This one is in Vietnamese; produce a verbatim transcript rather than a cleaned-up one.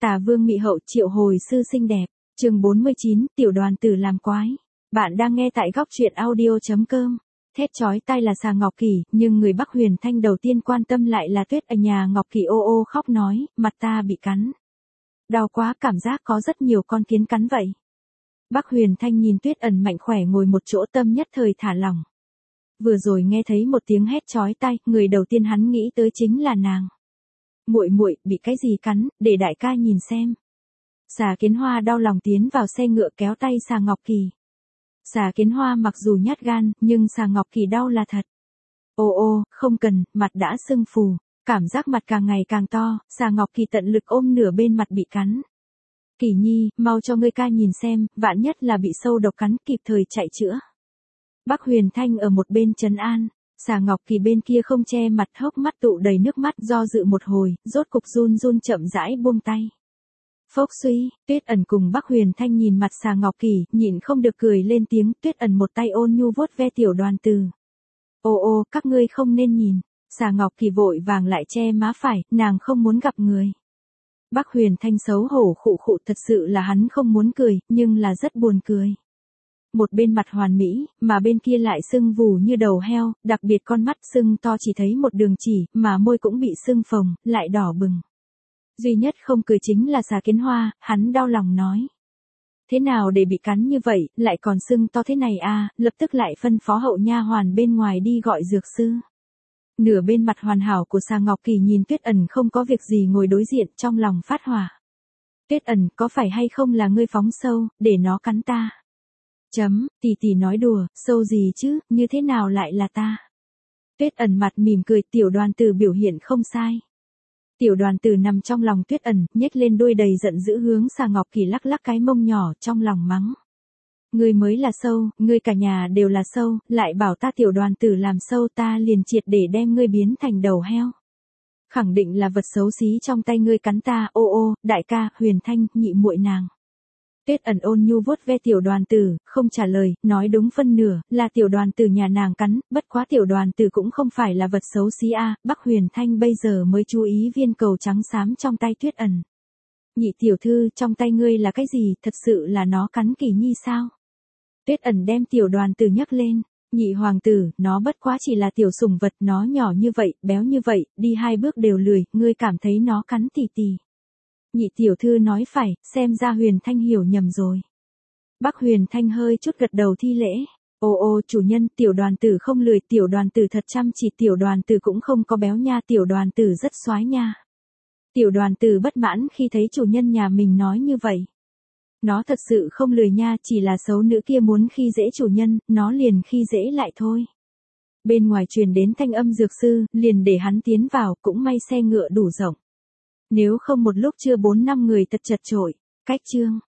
Tà vương mị hậu triệu hồi sư xinh đẹp, chương bốn mươi chín, tiểu đoàn tử làm quái. Bạn đang nghe tại góc truyện audio chấm com. Thét chói tai là Xà Ngọc Kỳ, nhưng người Bắc Huyền Thanh đầu tiên quan tâm lại là Tuyết ở nhà Ngọc Kỳ ô ô khóc nói, mặt ta bị cắn. Đau quá, cảm giác có rất nhiều con kiến cắn vậy. Bắc Huyền Thanh nhìn Tuyết ẩn mạnh khỏe ngồi một chỗ, tâm nhất thời thả lỏng. Vừa rồi nghe thấy một tiếng hét chói tai, người đầu tiên hắn nghĩ tới chính là nàng. Muội muội bị cái gì cắn, để đại ca nhìn xem. Xà Kiến Hoa đau lòng tiến vào xe ngựa kéo tay Xà Ngọc Kỳ. Xà Kiến Hoa mặc dù nhát gan, nhưng Xà Ngọc Kỳ đau là thật. Ô ô, không cần, mặt đã sưng phù, cảm giác mặt càng ngày càng to, Xà Ngọc Kỳ tận lực ôm nửa bên mặt bị cắn. Kỳ nhi, mau cho ngươi ca nhìn xem, vạn nhất là bị sâu độc cắn, kịp thời chạy chữa. Bắc Huyền Thanh ở một bên trấn an. Xà Ngọc Kỳ bên kia không che mặt, hốc mắt tụ đầy nước mắt, do dự một hồi, rốt cục run run chậm rãi buông tay. Phốc suy, Tuyết ẩn cùng Bắc Huyền Thanh nhìn mặt Xà Ngọc Kỳ, nhịn không được cười lên tiếng. Tuyết ẩn một tay ôn nhu vuốt ve tiểu đoàn tử. Ô ô, các ngươi không nên nhìn. Xà Ngọc Kỳ vội vàng lại che má phải, nàng không muốn gặp người. Bắc Huyền Thanh xấu hổ khụ khụ, thật sự là hắn không muốn cười, nhưng là rất buồn cười. Một bên mặt hoàn mỹ, mà bên kia lại sưng vù như đầu heo, đặc biệt con mắt sưng to chỉ thấy một đường chỉ, mà môi cũng bị sưng phồng, lại đỏ bừng. Duy nhất không cười chính là Xà Kiến Hoa, hắn đau lòng nói. Thế nào để bị cắn như vậy, lại còn sưng to thế này à, lập tức lại phân phó hậu nha hoàn bên ngoài đi gọi dược sư. Nửa bên mặt hoàn hảo của Xà Ngọc Kỳ nhìn Tuyết ẩn không có việc gì ngồi đối diện, trong lòng phát hỏa. Tuyết ẩn, có phải hay không là ngươi phóng sâu, để nó cắn ta? Chấm, tỷ tỷ nói đùa, sâu gì chứ, như thế nào lại là ta? Tuyết ẩn mặt mỉm cười, tiểu đoàn tử biểu hiện không sai. Tiểu đoàn tử nằm trong lòng Tuyết ẩn, nhếch lên đuôi đầy giận dữ hướng Xà Ngọc Kỳ lắc lắc cái mông nhỏ, trong lòng mắng. Ngươi mới là sâu, ngươi cả nhà đều là sâu, lại bảo ta tiểu đoàn tử làm sâu, ta liền triệt để đem ngươi biến thành đầu heo. Khẳng định là vật xấu xí trong tay ngươi cắn ta, ô ô, đại ca, Huyền Thanh, nhị muội nàng. Tuyết ẩn ôn nhu vuốt ve tiểu đoàn tử, không trả lời, nói đúng phân nửa, là tiểu đoàn tử nhà nàng cắn, bất quá tiểu đoàn tử cũng không phải là vật xấu xí a. Bắc Huyền Thanh bây giờ mới chú ý viên cầu trắng xám trong tay Tuyết ẩn. Nhị tiểu thư, trong tay ngươi là cái gì, thật sự là nó cắn Kỳ nhi sao? Tuyết ẩn đem tiểu đoàn tử nhấc lên. Nhị hoàng tử, nó bất quá chỉ là tiểu sủng vật, nó nhỏ như vậy, béo như vậy, đi hai bước đều lười, ngươi cảm thấy nó cắn tỷ tỷ. Nhị tiểu thư nói phải, xem ra Huyền Thanh hiểu nhầm rồi. Bắc Huyền Thanh hơi chút gật đầu thi lễ. Ô ô, chủ nhân, tiểu đoàn tử không lười, tiểu đoàn tử thật chăm chỉ, tiểu đoàn tử cũng không có béo nha, tiểu đoàn tử rất xoái nha. Tiểu đoàn tử bất mãn khi thấy chủ nhân nhà mình nói như vậy. Nó thật sự không lười nha, chỉ là xấu nữ kia muốn khi dễ chủ nhân, nó liền khi dễ lại thôi. Bên ngoài truyền đến thanh âm dược sư, liền để hắn tiến vào, cũng may xe ngựa đủ rộng. Nếu không một lúc chưa bốn năm người thật chật chội. Cách chương